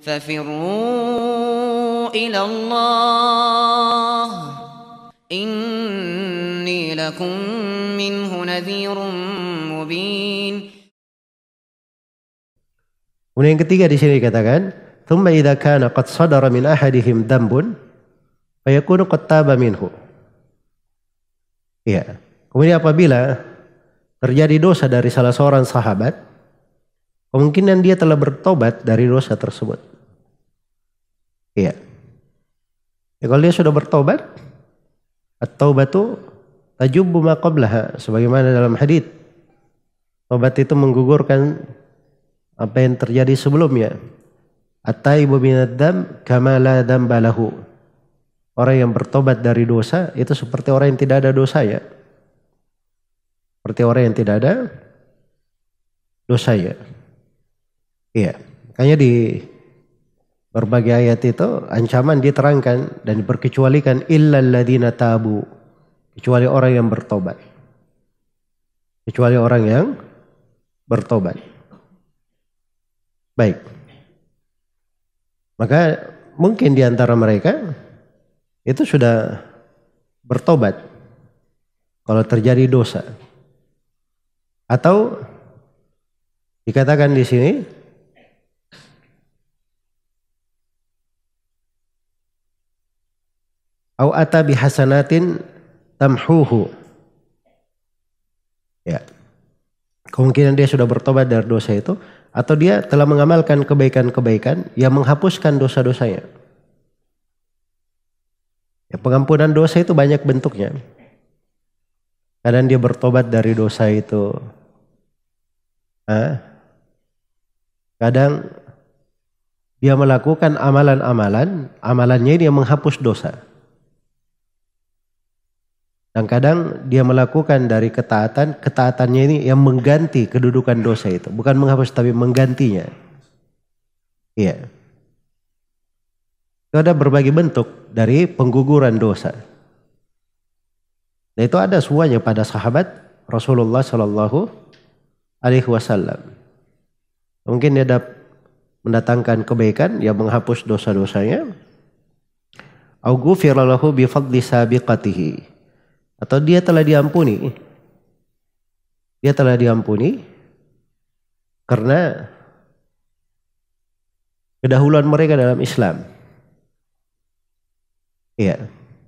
ففروا إلى الله إني لكم منه نذير مبين. Kemudian yang ketiga di sini dikatakan, "Tsumma idza kana qad sadara min ahadihim dhanbun fayakunu qad taba minhu." Iya. Kemudian apabila terjadi dosa dari salah seorang sahabat, kemungkinan dia telah bertobat dari dosa tersebut. Iya. Ya, kalau dia sudah bertobat, at-taubatu tajubbu ma qablaha, sebagaimana dalam hadits. Tobat itu menggugurkan apa yang terjadi sebelumnya. At-taibu minad dzam kama la dzamba lahu. Orang yang bertobat dari dosa itu seperti orang yang tidak ada dosanya. Seperti orang yang tidak ada dosanya. Iya. Makanya di berbagai ayat itu ancaman diterangkan dan diperkecualikan illal ladzina tabu, kecuali orang yang bertobat. Kecuali orang yang bertobat. Baik. Maka mungkin di antara mereka itu sudah bertobat kalau terjadi dosa. Atau dikatakan di sini au ata bihasanatin tamhuhu. Ya. Kemungkinan dia sudah bertobat dari dosa itu, atau dia telah mengamalkan kebaikan-kebaikan yang menghapuskan dosa-dosanya. Ya, pengampunan dosa itu banyak bentuknya. Kadang dia bertobat dari dosa itu. Kadang dia melakukan amalan-amalan, amalannya ini yang menghapus dosa. Dan kadang dia melakukan dari ketaatan, ketaatannya ini yang mengganti kedudukan dosa itu. Bukan menghapus tapi menggantinya. Iya. Itu ada berbagai bentuk dari pengguguran dosa. Dan itu ada semuanya pada sahabat Rasulullah Sallallahu Alaihi Wasallam. Mungkin dia mendatangkan kebaikan yang menghapus dosa-dosanya. Au ghufira lahu bi fadli sabiqatihi. Atau dia telah diampuni. Dia telah diampuni karena kedahuluan mereka dalam Islam. Iya.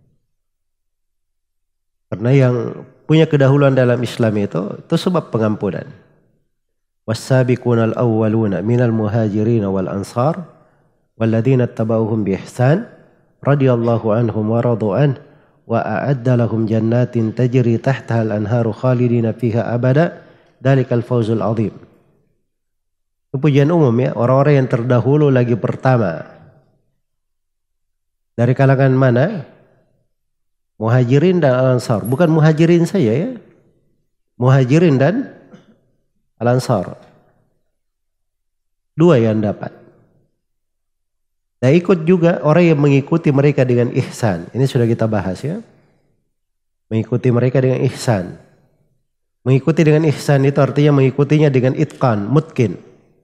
Karena yang punya kedahuluan dalam Islam itu sebab pengampunan. Was-sabiqunal awwaluna minal muhajirin wal ansar walladzina ittaba'uuhum bi ihsan radhiyallahu anhum wa radu anhu wa a'adda lahum jannatin tajri tahtaha al-anharu khalidina fiha abada dalikal fawzul azim. Itu pujian umum ya, orang-orang yang terdahulu lagi pertama. Dari kalangan mana? Muhajirin dan al-ansar. Bukan muhajirin saja ya. Muhajirin dan al-ansar. Dua yang dapat. Dan ikut juga orang yang mengikuti mereka dengan ihsan. Ini sudah kita bahas ya. Mengikuti mereka dengan ihsan. Mengikuti dengan ihsan itu artinya mengikutinya dengan itqan, mutkin.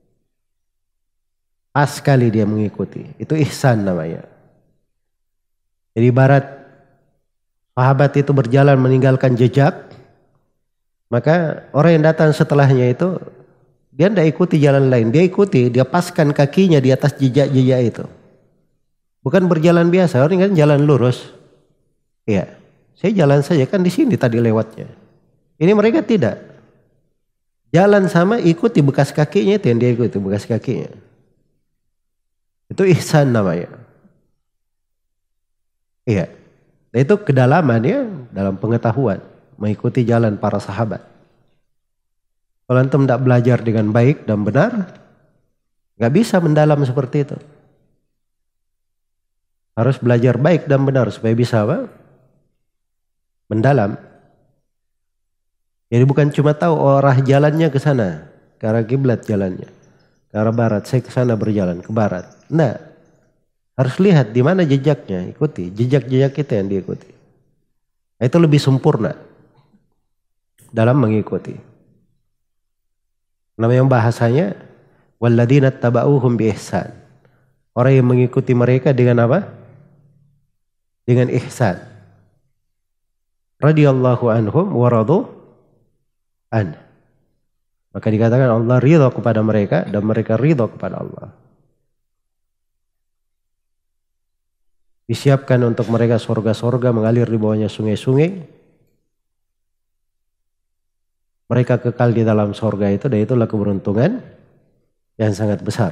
Pas sekali dia mengikuti. Itu ihsan namanya. Jadi ibarat sahabat itu berjalan meninggalkan jejak. Maka orang yang datang setelahnya itu dia tidak ikuti jalan lain. Dia ikuti, dia paskan kakinya di atas jejak-jejak itu. Bukan berjalan biasa, orang kan jalan lurus. Iya, saya jalan saja kan di sini tadi lewatnya. Ini mereka tidak. Jalan sama ikuti bekas kakinya itu yang dia ikuti, bekas kakinya. Itu ihsan namanya. Iya. Dan itu kedalamannya dalam pengetahuan. Mengikuti jalan para sahabat. Kalau antum tidak belajar dengan baik dan benar, nggak bisa mendalam seperti itu. Harus belajar baik dan benar supaya bisa apa? Mendalam. Jadi bukan cuma tahu arah jalannya ke sana, ke arah kiblat jalannya, ke arah barat. Saya ke sana berjalan ke barat. Nah, harus lihat di mana jejaknya, ikuti jejak-jejak kita yang diikuti. Nah, itu lebih sempurna dalam mengikuti. Nama yang bahasanya walladzina tabauhum bi ihsan. Orang yang mengikuti mereka dengan apa? Dengan ihsan. Radhiyallahu anhum wa radu an. Maka dikatakan Allah ridha kepada mereka dan mereka ridha kepada Allah. Disiapkan untuk mereka surga-surga mengalir di bawahnya sungai-sungai. Mereka kekal di dalam surga itu, dan itulah keberuntungan yang sangat besar.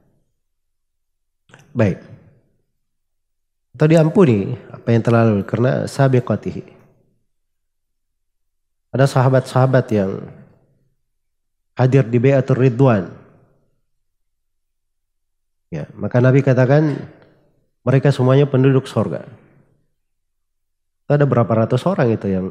Baik. Atau diampuni apa yang telah lalu karena sabiqatihi. Ada sahabat-sahabat yang hadir di Bai'atur Ridwan. Ya, maka Nabi katakan mereka semuanya penduduk surga. Ada berapa ratus orang itu yang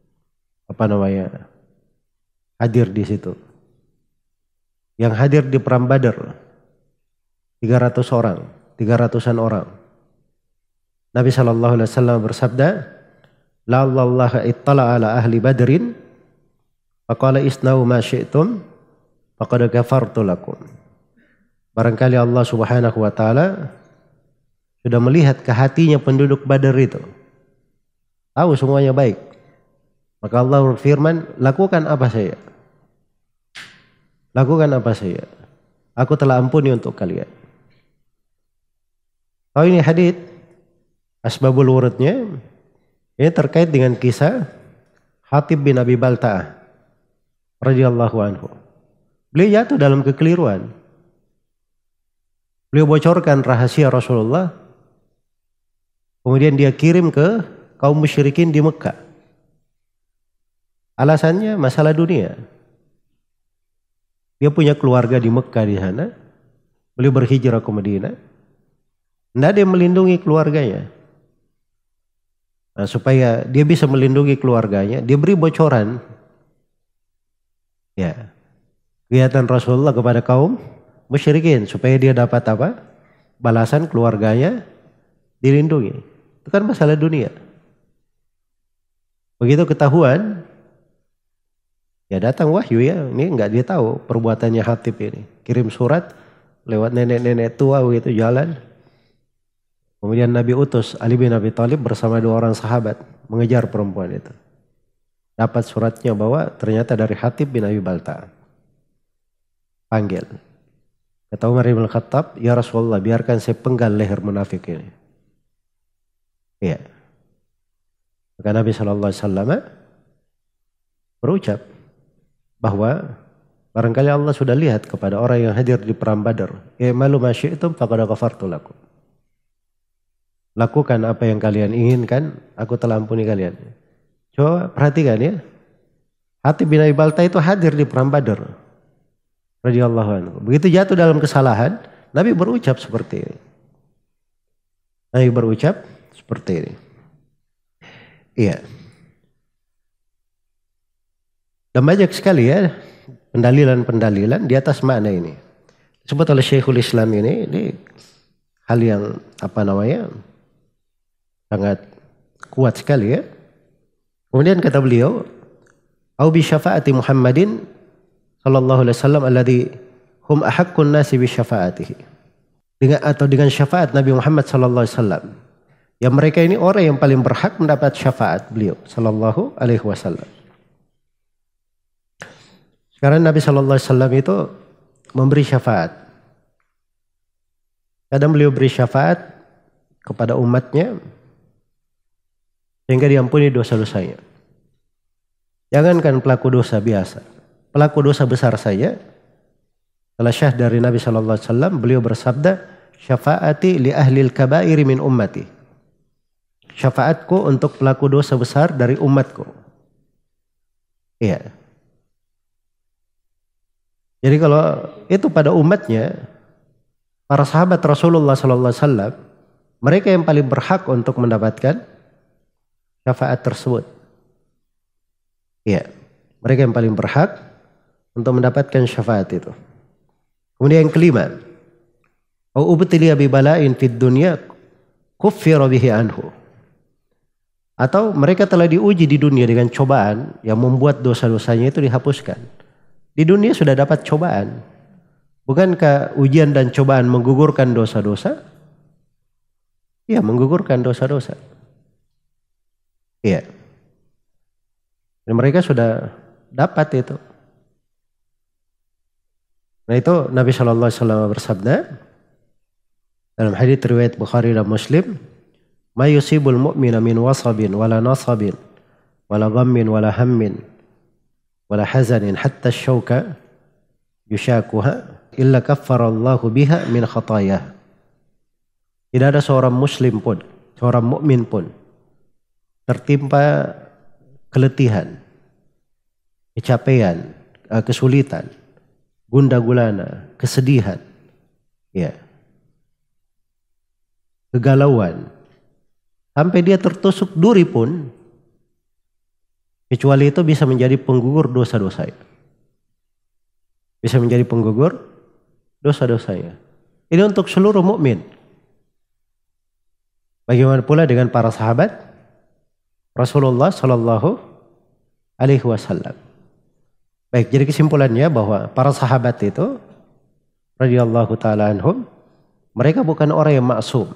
hadir di situ. Yang hadir di perang Badar 300 orang, 300-an orang. Nabi SAW bersabda, "La'allallaha ittala ala ahli Badrin, faqala isna'u ma syi'tum, faqad ghafartu lakum." Barangkali Allah Subhanahu wa taala sudah melihat ke hatinya penduduk Badar itu. Tahu semuanya baik. Maka Allah berfirman, lakukan apa saja. Lakukan apa saja. Aku telah ampuni untuk kalian. Tahu ini hadits asbabul wurudnya. Ini terkait dengan kisah Hatib bin Abi Balta'ah radhiyallahu anhu. Beliau jatuh dalam kekeliruan. Beliau bocorkan rahasia Rasulullah. Kemudian dia kirim ke kaum musyrikin di Mekah. Alasannya masalah dunia. Dia punya keluarga di Mekah di sana. Beliau berhijrah ke Madinah. Tidak ada yang melindungi keluarganya. Nah, supaya dia bisa melindungi keluarganya, dia beri bocoran. Ya, kegiatan Rasulullah kepada kaum musyrikin supaya dia dapat apa? Balasan keluarganya dilindungi. Itu kan masalah dunia. Begitu ketahuan, ya datang wahyu ya. Ini nggak dia tahu perbuatannya Hatib ini. Kirim surat lewat nenek-nenek tua gitu jalan. Kemudian Nabi utus Ali bin Abi Thalib bersama 2 orang sahabat mengejar perempuan itu. Dapat suratnya bahwa ternyata dari Hatib bin Abi Balta'ah. Panggil. Kata Umar bin Khattab, "Ya Rasulullah, biarkan saya penggal leher munafik ini." Iya. Maka Nabi SAW berucap bahwa barangkali Allah sudah lihat kepada orang yang hadir di perang Badar. "I'malu ma syi'tum faqad ghafartu lakum." Lakukan apa yang kalian inginkan, aku telah ampuni kalian. Coba perhatikan ya. Hatib bin Abi Balta'ah itu hadir di perang Badar radhiyallahu anhu. Begitu jatuh dalam kesalahan, Nabi berucap seperti ini. Nabi berucap seperti ini. Iya. Dan banyak sekali ya pendalilan-pendalilan di atas makna ini. Disebut oleh Syekhul Islam ini hal yang sangat kuat sekali ya. Kemudian kata beliau, "Au bi syafaati Muhammadin sallallahu alaihi wasallam alladhi hum ahaqqun nasi bi syafaatihi." Dengan syafaat Nabi Muhammad sallallahu alaihi wasallam. Ya mereka ini orang yang paling berhak mendapat syafaat beliau sallallahu alaihi wasallam. Sekarang Nabi sallallahu alaihi wasallam itu memberi syafaat. Kadang beliau beri syafaat kepada umatnya sehingga diampuni dosa-dosanya. Jangankan pelaku dosa biasa, pelaku dosa besar saja. Setelah syah dari Nabi sallallahu alaihi wasallam, beliau bersabda, "Syafaati li ahlil kabairi min ummati." Syafaatku untuk pelaku dosa besar dari umatku. Iya. Jadi kalau itu pada umatnya, para sahabat Rasulullah sallallahu alaihi wasallam, mereka yang paling berhak untuk mendapatkan syafaat tersebut. Iya, mereka yang paling berhak untuk mendapatkan syafaat itu. Kemudian yang kelima, "Au ubtiliya bi bala'in fid dunya kuffira bihi anhu." Atau mereka telah diuji di dunia dengan cobaan yang membuat dosa-dosanya itu dihapuskan. Di dunia sudah dapat cobaan. Bukankah ujian dan cobaan menggugurkan dosa-dosa? Iya, menggugurkan dosa-dosa. Iya. Dan mereka sudah dapat itu. Nah itu Nabi SAW bersabda dalam hadits riwayat Bukhari dan Muslim, "Ma yusibul mu'mina min wasabin wala nasabin wala ghammin wala hammin wala hazanin hatta syauka yushakuha illa kaffarallahu biha min khatayah." Tidak ada seorang muslim pun, seorang mukmin pun tertimpa keletihan, kecapean, kesulitan, gundah gulana, kesedihan, ya, kegalauan, sampai dia tertusuk duri pun, kecuali itu bisa menjadi penggugur dosa-dosanya. Bisa menjadi penggugur dosa-dosanya. Ini untuk seluruh mukmin. Bagaimana pula dengan para sahabat Rasulullah Sallallahu Alaihi Wasallam. Baik, jadi kesimpulannya bahwa para sahabat itu radhiyallahu taala anhum, mereka bukan orang yang maksum.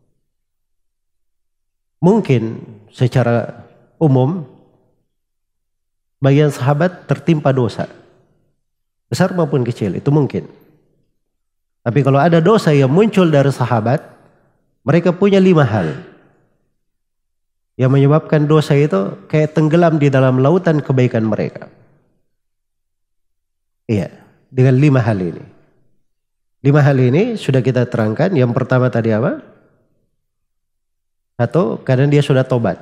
Mungkin secara umum bagian sahabat tertimpa dosa, besar maupun kecil, itu mungkin. Tapi kalau ada dosa yang muncul dari sahabat, mereka punya 5 hal yang menyebabkan dosa itu kayak tenggelam di dalam lautan kebaikan mereka. Iya, dengan 5 hal ini. 5 hal ini sudah kita terangkan. Yang pertama tadi apa? 1, kadang dia sudah tobat.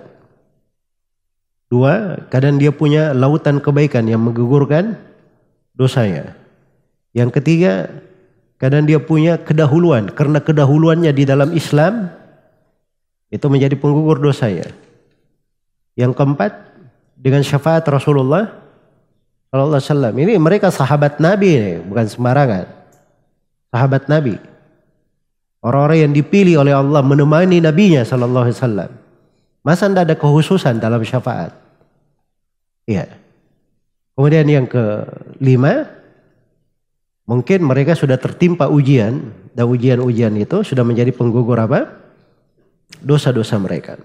2, kadang dia punya lautan kebaikan yang menggugurkan dosanya. Yang ketiga, kadang dia punya kedahuluan, karena kedahuluannya di dalam Islam itu menjadi penggugur dosanya. Yang keempat, dengan syafaat Rasulullah sallallahu alaihi wasallam. Ini mereka sahabat Nabi ini, bukan sembarangan. Sahabat Nabi. Orang-orang yang dipilih oleh Allah menemani Nabinya sallallahu alaihi wasallam. Masa tidak ada kekhususan dalam syafaat? Iya. Kemudian yang kelima, mungkin mereka sudah tertimpa ujian, dan ujian-ujian itu sudah menjadi penggugur apa? Dosa-dosa mereka.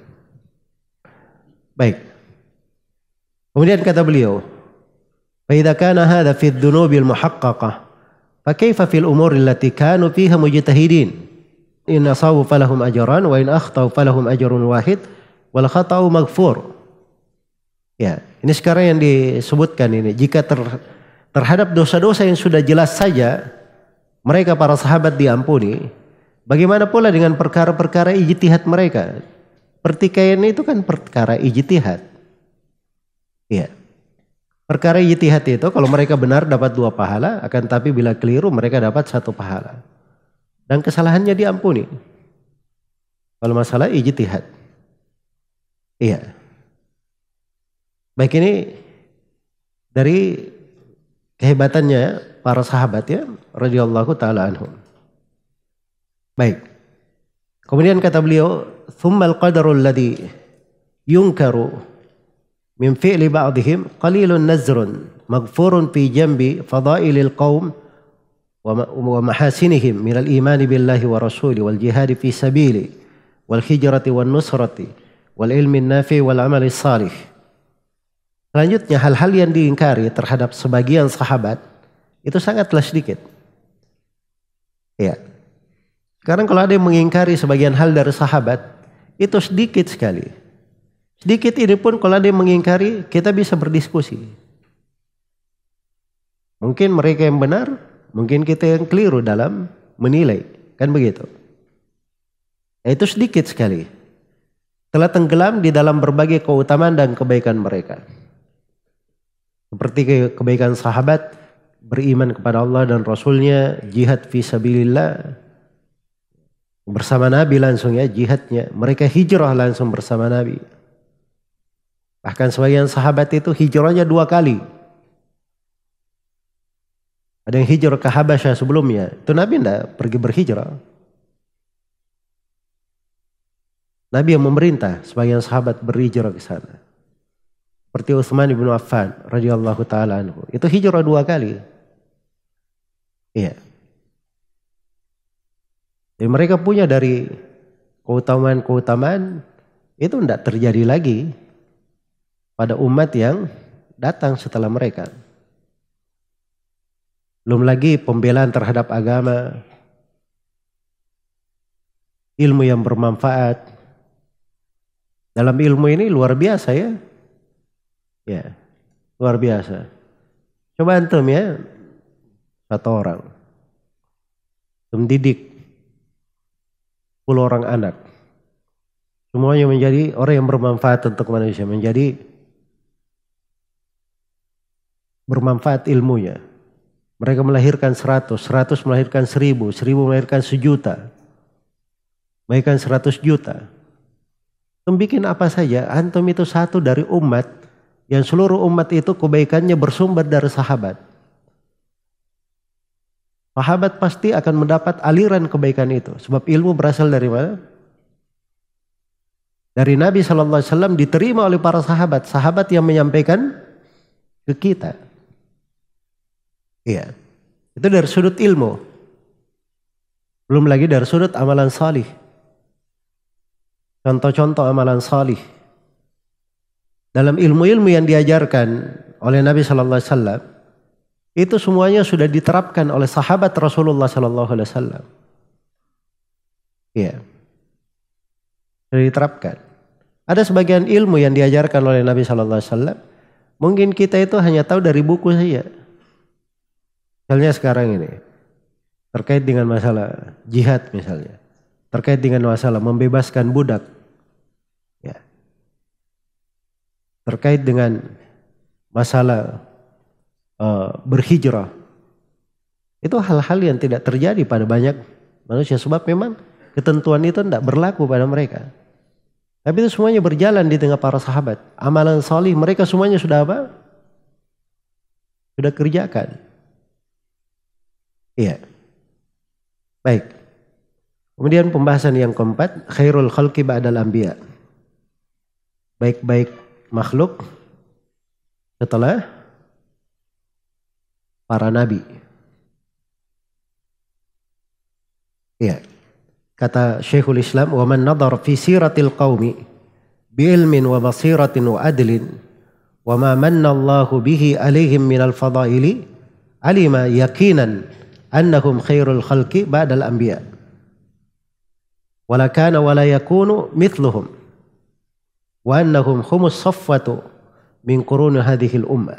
Baik. Kemudian kata beliau, "Fa idza kana hadza fi adh-dhunubil muhaqqaqah, fa kaifa fil umuri allati kanu fiha mujtahidin? In asawu falahum ajran wa in akhtau falahum ajrun wahid wal khata'u maghfur." Ya, ini sekarang yang disebutkan ini, jika terhadap dosa-dosa yang sudah jelas saja mereka para sahabat diampuni, bagaimana pula dengan perkara-perkara ijtihad mereka? Pertikaian itu kan perkara ijtihad. Iya. Perkara ijtihad itu kalau mereka benar dapat 2 pahala, akan tapi bila keliru mereka dapat 1 pahala. Dan kesalahannya diampuni. Kalau masalah ijtihad. Iya. Baik, ini dari kehebatannya para sahabat ya, radhiyallahu taala anhum. Baik. Kemudian kata beliau, "Tsummal qadarul ladzi yunkaru min fi'li ba'dihim qalilun nazrun maghfurun fi jambi fadailil qaum wa mahasinihim minal imani billahi wa rasuli wal jihadi fi sabili wal hijrati wan nusrati wal ilmi nafi wal amali salih." Selanjutnya, hal-hal yang diingkari terhadap sebagian sahabat itu sangatlah sedikit. Ya. Sekarang kalau ada yang mengingkari sebagian hal dari sahabat, itu sedikit sekali. Sedikit ini pun kalau ada yang mengingkari, kita bisa berdiskusi. Mungkin mereka yang benar, mungkin kita yang keliru dalam menilai. Kan begitu. Itu sedikit sekali. Telah tenggelam di dalam berbagai keutamaan dan kebaikan mereka. Seperti kebaikan sahabat, beriman kepada Allah dan Rasulnya, jihad fi sabilillah, bersama Nabi langsung ya jihadnya. Mereka hijrah langsung bersama Nabi. Bahkan sebagian sahabat itu hijrahnya 2 kali. Ada yang hijrah ke Habasyah sebelumnya. Itu Nabi tidak pergi berhijrah. Nabi yang memerintah sebagian sahabat berhijrah ke sana. Seperti Utsman bin Affan radhiyallahu taala anhu. Itu hijrah 2 kali. Iya. Jadi mereka punya dari keutamaan-keutamaan itu tidak terjadi lagi pada umat yang datang setelah mereka. Belum lagi pembelaan terhadap agama, ilmu yang bermanfaat. Dalam ilmu ini luar biasa ya. Ya, luar biasa. Coba antum ya, satu orang mendidik 10 orang anak. Semuanya menjadi orang yang bermanfaat untuk manusia, menjadi bermanfaat ilmunya. Mereka melahirkan 100, 100 melahirkan 1000, 1000 melahirkan 1.000.000, melahirkan 100 juta. Antum bikin apa saja, antum itu satu dari umat yang seluruh umat itu kebaikannya bersumber dari sahabat. Sahabat pasti akan mendapat aliran kebaikan itu. Sebab ilmu berasal dari mana? Dari Nabi SAW, diterima oleh para sahabat. Sahabat yang menyampaikan ke kita. Iya. Itu dari sudut ilmu. Belum lagi dari sudut amalan salih. Contoh-contoh amalan salih. Dalam ilmu-ilmu yang diajarkan oleh Nabi SAW, itu semuanya sudah diterapkan oleh sahabat Rasulullah SAW. Iya. Sudah diterapkan. Ada sebagian ilmu yang diajarkan oleh Nabi SAW, mungkin kita itu hanya tahu dari buku saja. Misalnya sekarang ini, terkait dengan masalah jihad misalnya, terkait dengan masalah membebaskan budak, ya, terkait dengan masalah berhijrah, itu hal-hal yang tidak terjadi pada banyak manusia, sebab memang ketentuan itu tidak berlaku pada mereka. Tapi itu semuanya berjalan di tengah para sahabat. Amalan salih mereka semuanya sudah apa? Sudah kerjakan. Iya. Baik. Kemudian pembahasan yang keempat, khairul khalqi ba'dal anbiya. Baik-baik makhluk setelah para nabi. Iya. Kata Syekhul Islam, "Wa man nadhar fi siratil qaumi bi ilmin wa basiratin wa adlin wa ma manna Allahu bihi alaihim minal fadaili alima yaqinan annahum khairul khalqi ba'dal anbiya wala kana wala yakunu mithluhum wa annahum humus saffatu min quruni hadhil ummah."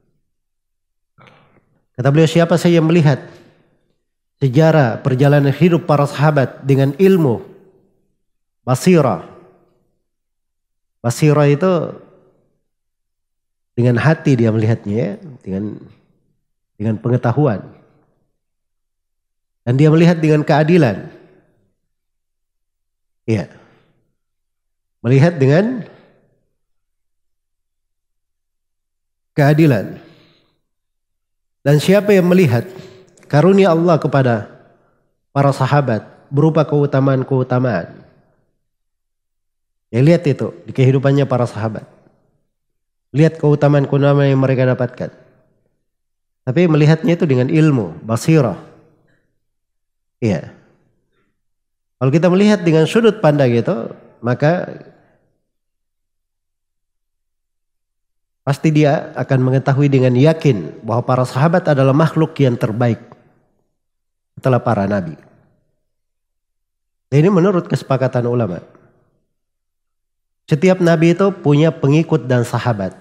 Kata beliau, siapa saja yang melihat sejarah perjalanan hidup para sahabat dengan ilmu basirah. Basirah itu dengan hati dia melihatnya ya, dengan pengetahuan. Dan dia melihat dengan keadilan. Iya. Melihat dengan keadilan. Dan siapa yang melihat karunia Allah kepada para sahabat berupa keutamaan-keutamaan. Ya, lihat itu di kehidupannya para sahabat. Lihat keutamaan-keutamaan yang mereka dapatkan. Tapi melihatnya itu dengan ilmu, basirah. Iya. Kalau kita melihat dengan sudut pandang itu, maka pasti dia akan mengetahui dengan yakin bahwa para sahabat adalah makhluk yang terbaik setelah para nabi. Ini menurut kesepakatan ulama. Setiap nabi itu punya pengikut dan sahabat.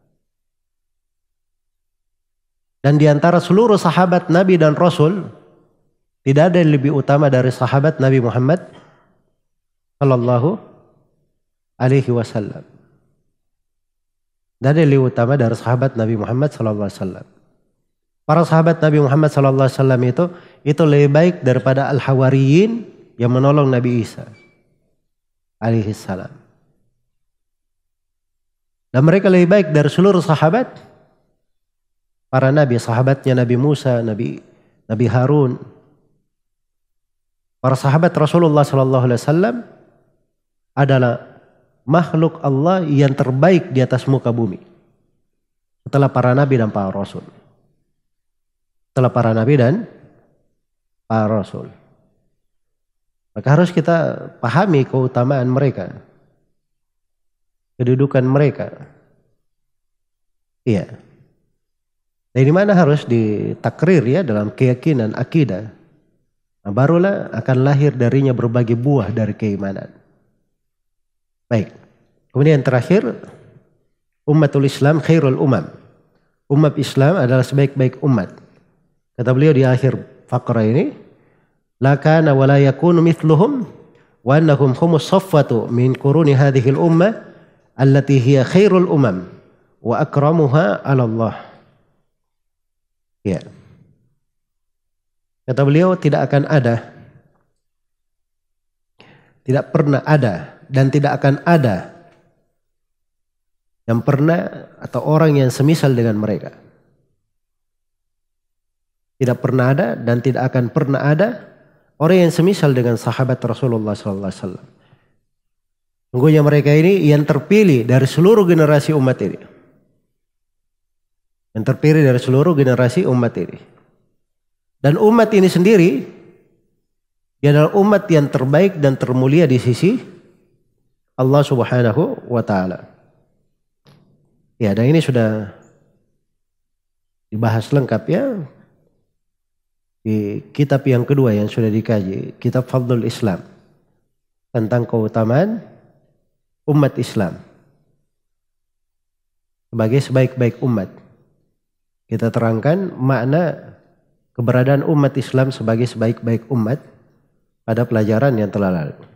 Dan di antara seluruh sahabat nabi dan rasul, tidak ada yang lebih utama dari sahabat Nabi Muhammad sallallahu alaihi wasallam. Tidak ada yang lebih utama dari sahabat Nabi Muhammad sallallahu alaihi wasallam. Para sahabat Nabi Muhammad sallallahu alaihi wasallam itu lebih baik daripada al-hawariyin yang menolong Nabi Isa alaihi salam. Dan mereka lebih baik dari seluruh sahabat para nabi, sahabatnya Nabi Musa, Nabi Harun. Para sahabat Rasulullah sallallahu alaihi wasallam adalah makhluk Allah yang terbaik di atas muka bumi. Setelah para nabi dan para rasul. Setelah para nabi dan para rasul. Maka harus kita pahami keutamaan mereka, kedudukan mereka. Iya. Dari mana harus ditakrir ya dalam keyakinan akidah. Nah, barulah akan lahir darinya berbagai buah dari keimanan. Baik. Kemudian terakhir, ummatul Islam khairul umam. Umat Islam adalah sebaik-baik umat. Kata beliau di akhir faqrah ini, la kana wa la yakunu mithluhum wa annahum humus saffatu min quruni hadhil ummah allati hiya khairul umam wa akramuha 'ala Allah. Ya. Kata beliau tidak akan ada, tidak pernah ada dan tidak akan ada yang pernah atau orang yang semisal dengan mereka. Tidak pernah ada dan tidak akan pernah ada orang yang semisal dengan sahabat Rasulullah SAW. Sungguhnya mereka ini yang terpilih dari seluruh generasi umat ini. Yang terpilih dari seluruh generasi umat ini. Dan umat ini sendiri, dia adalah umat yang terbaik dan termulia di sisi Allah Subhanahu wa Ta'ala. Ya, dan ini sudah dibahas lengkap ya di kitab yang kedua yang sudah dikaji, kitab Fadlul Islam, tentang keutamaan umat Islam sebagai sebaik-baik umat. Kita terangkan makna keberadaan umat Islam sebagai sebaik-baik umat pada pelajaran yang telah lalu.